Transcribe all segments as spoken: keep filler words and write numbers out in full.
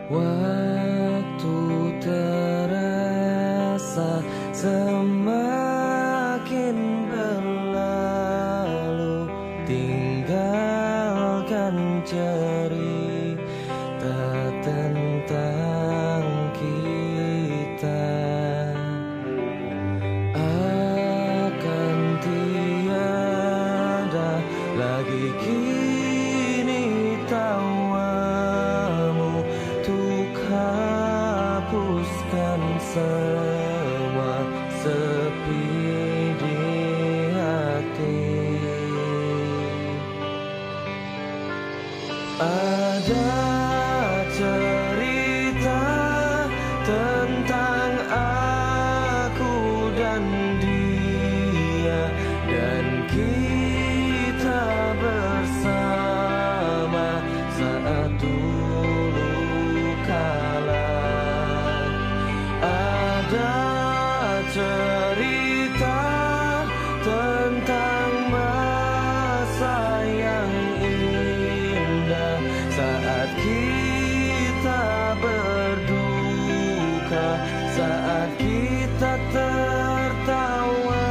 Waktu terasa semakin berlalu, tinggalkan cerita tentang kita. Akan tiada lagi kini tawamu untuk hapuskan semua sepi di hati. Ada cerita tentang aku dan dia, dan kita bersama saat dulu kala. Ada cerita tentang masa yang indah saat kita berduka, saat kita tertawa.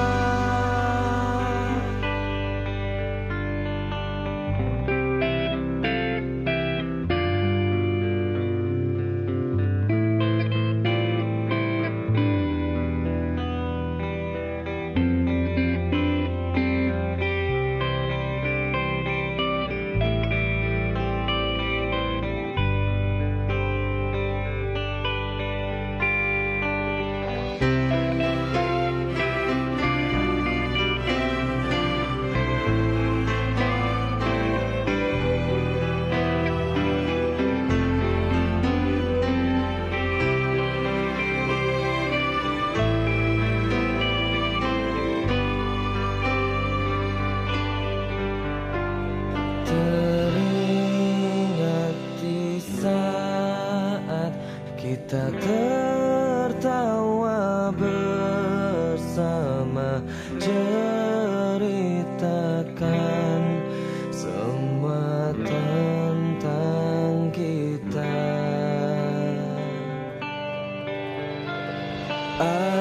Teringat di saat kita tertawa bersama, ceritakan semua tentang kita.